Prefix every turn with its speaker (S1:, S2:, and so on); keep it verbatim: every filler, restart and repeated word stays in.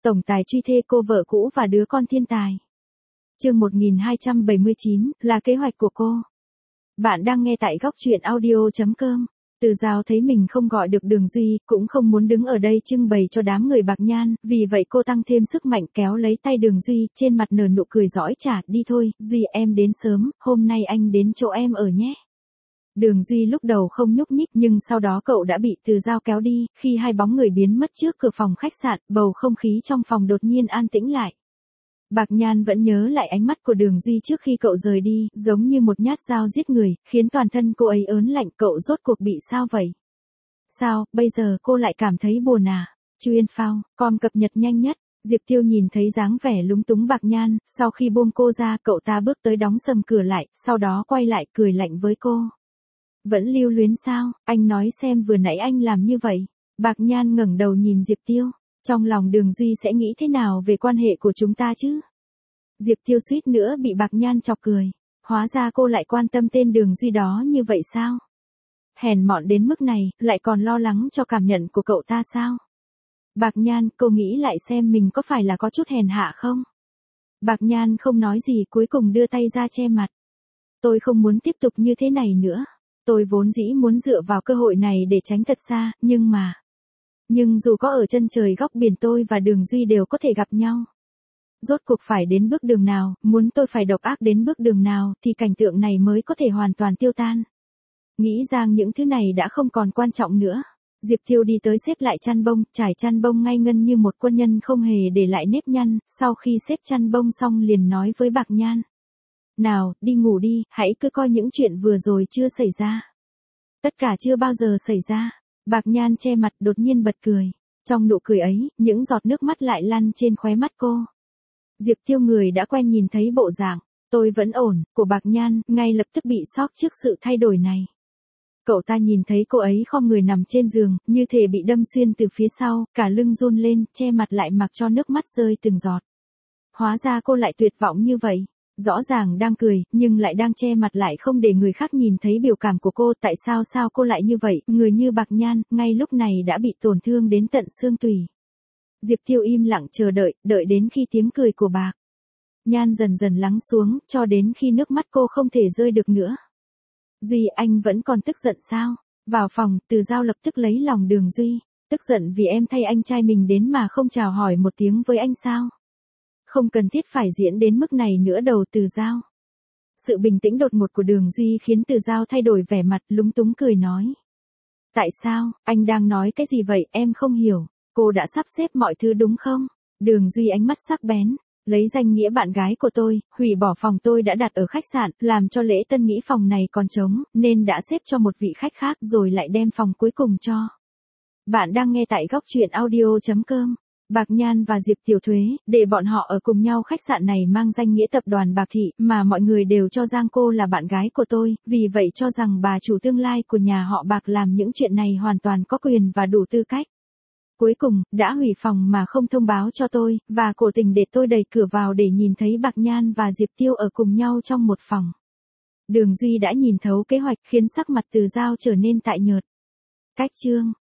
S1: tổng tài truy thê cô vợ cũ và đứa con thiên tài. Chương một nghìn hai trăm bảy mươi chín, là kế hoạch của cô. Bạn đang nghe tại góc truyện audio chấm com. Từ Giao thấy mình không gọi được Đường Duy, cũng không muốn đứng ở đây trưng bày cho đám người Bạc Nhan, vì vậy cô tăng thêm sức mạnh kéo lấy tay Đường Duy, trên mặt nở nụ cười giỏi trả, đi thôi, Duy em đến sớm, hôm nay anh đến chỗ em ở nhé. Đường Duy lúc đầu không nhúc nhích nhưng sau đó cậu đã bị Từ Giao kéo đi, khi hai bóng người biến mất trước cửa phòng khách sạn, bầu không khí trong phòng đột nhiên an tĩnh lại. Bạc Nhan vẫn nhớ lại ánh mắt của Đường Duy trước khi cậu rời đi, giống như một nhát dao giết người, khiến toàn thân cô ấy ớn lạnh. Cậu rốt cuộc bị sao vậy? Sao, bây giờ cô lại cảm thấy buồn à? Chuyên phao, com cập nhật nhanh nhất. Diệp Tiêu nhìn thấy dáng vẻ lúng túng Bạc Nhan, sau khi buông cô ra, cậu ta bước tới đóng sầm cửa lại, sau đó quay lại cười lạnh với cô. Vẫn lưu luyến sao? Anh nói xem vừa nãy anh làm như vậy. Bạc Nhan ngẩng đầu nhìn Diệp Tiêu. Trong lòng Đường Duy sẽ nghĩ thế nào về quan hệ của chúng ta chứ? Diệp Tiêu suýt nữa bị Bạc Nhan chọc cười. Hóa ra cô lại quan tâm tên Đường Duy đó như vậy sao? Hèn mọn đến mức này, lại còn lo lắng cho cảm nhận của cậu ta sao? Bạc Nhan, cô nghĩ lại xem mình có phải là có chút hèn hạ không? Bạc Nhan không nói gì, cuối cùng đưa tay ra che mặt. Tôi không muốn tiếp tục như thế này nữa. Tôi vốn dĩ muốn dựa vào cơ hội này để tránh thật xa, nhưng mà... Nhưng dù có ở chân trời góc biển, tôi và Đường Duy đều có thể gặp nhau. Rốt cuộc phải đến bước đường nào, muốn tôi phải độc ác đến bước đường nào, thì cảnh tượng này mới có thể hoàn toàn tiêu tan. Nghĩ rằng những thứ này đã không còn quan trọng nữa. Diệp Tiêu đi tới xếp lại chăn bông, trải chăn bông ngay ngân như một quân nhân không hề để lại nếp nhăn, sau khi xếp chăn bông xong liền nói với Bạc Nhan. Nào, đi ngủ đi, hãy cứ coi những chuyện vừa rồi chưa xảy ra. Tất cả chưa bao giờ xảy ra. Bạc Nhan che mặt đột nhiên bật cười. Trong nụ cười ấy, những giọt nước mắt lại lăn trên khóe mắt cô. Diệp Tiêu người đã quen nhìn thấy bộ dạng, tôi vẫn ổn, của Bạc Nhan, ngay lập tức bị sốc trước sự thay đổi này. Cậu ta nhìn thấy cô ấy khom người nằm trên giường, như thể bị đâm xuyên từ phía sau, cả lưng run lên, che mặt lại mặc cho nước mắt rơi từng giọt. Hóa ra cô lại tuyệt vọng như vậy. Rõ ràng đang cười, nhưng lại đang che mặt lại không để người khác nhìn thấy biểu cảm của cô. Tại sao sao cô lại như vậy? Người như Bạc Nhan, ngay lúc này đã bị tổn thương đến tận xương tủy. Diệp Tiêu im lặng chờ đợi, đợi đến khi tiếng cười của Bạc Nhan dần dần lắng xuống, cho đến khi nước mắt cô không thể rơi được nữa. Duy, anh vẫn còn tức giận sao? Vào phòng, Từ Giao lập tức lấy lòng Đường Duy. Tức giận vì em thay anh trai mình đến mà không chào hỏi một tiếng với anh sao? Không cần thiết phải diễn đến mức này nữa đầu Từ Giao. Sự bình tĩnh đột ngột của Đường Duy khiến Từ Giao thay đổi vẻ mặt, lúng túng cười nói. Tại sao, anh đang nói cái gì vậy, em không hiểu. Cô đã sắp xếp mọi thứ đúng không? Đường Duy ánh mắt sắc bén. Lấy danh nghĩa bạn gái của tôi, hủy bỏ phòng tôi đã đặt ở khách sạn, làm cho lễ tân nghĩ phòng này còn trống, nên đã xếp cho một vị khách khác rồi lại đem phòng cuối cùng cho. Bạn đang nghe tại góc truyện audio chấm com. Bạc Nhan và Diệp Tiểu Thuế, để bọn họ ở cùng nhau. Khách sạn này mang danh nghĩa tập đoàn Bạc Thị, mà mọi người đều cho rằng cô là bạn gái của tôi, vì vậy cho rằng bà chủ tương lai của nhà họ Bạc làm những chuyện này hoàn toàn có quyền và đủ tư cách. Cuối cùng, đã hủy phòng mà không thông báo cho tôi, và cố tình để tôi đẩy cửa vào để nhìn thấy Bạc Nhan và Diệp Tiêu ở cùng nhau trong một phòng. Đường Duy đã nhìn thấu kế hoạch, khiến sắc mặt Từ Giao trở nên tái nhợt. Cách chương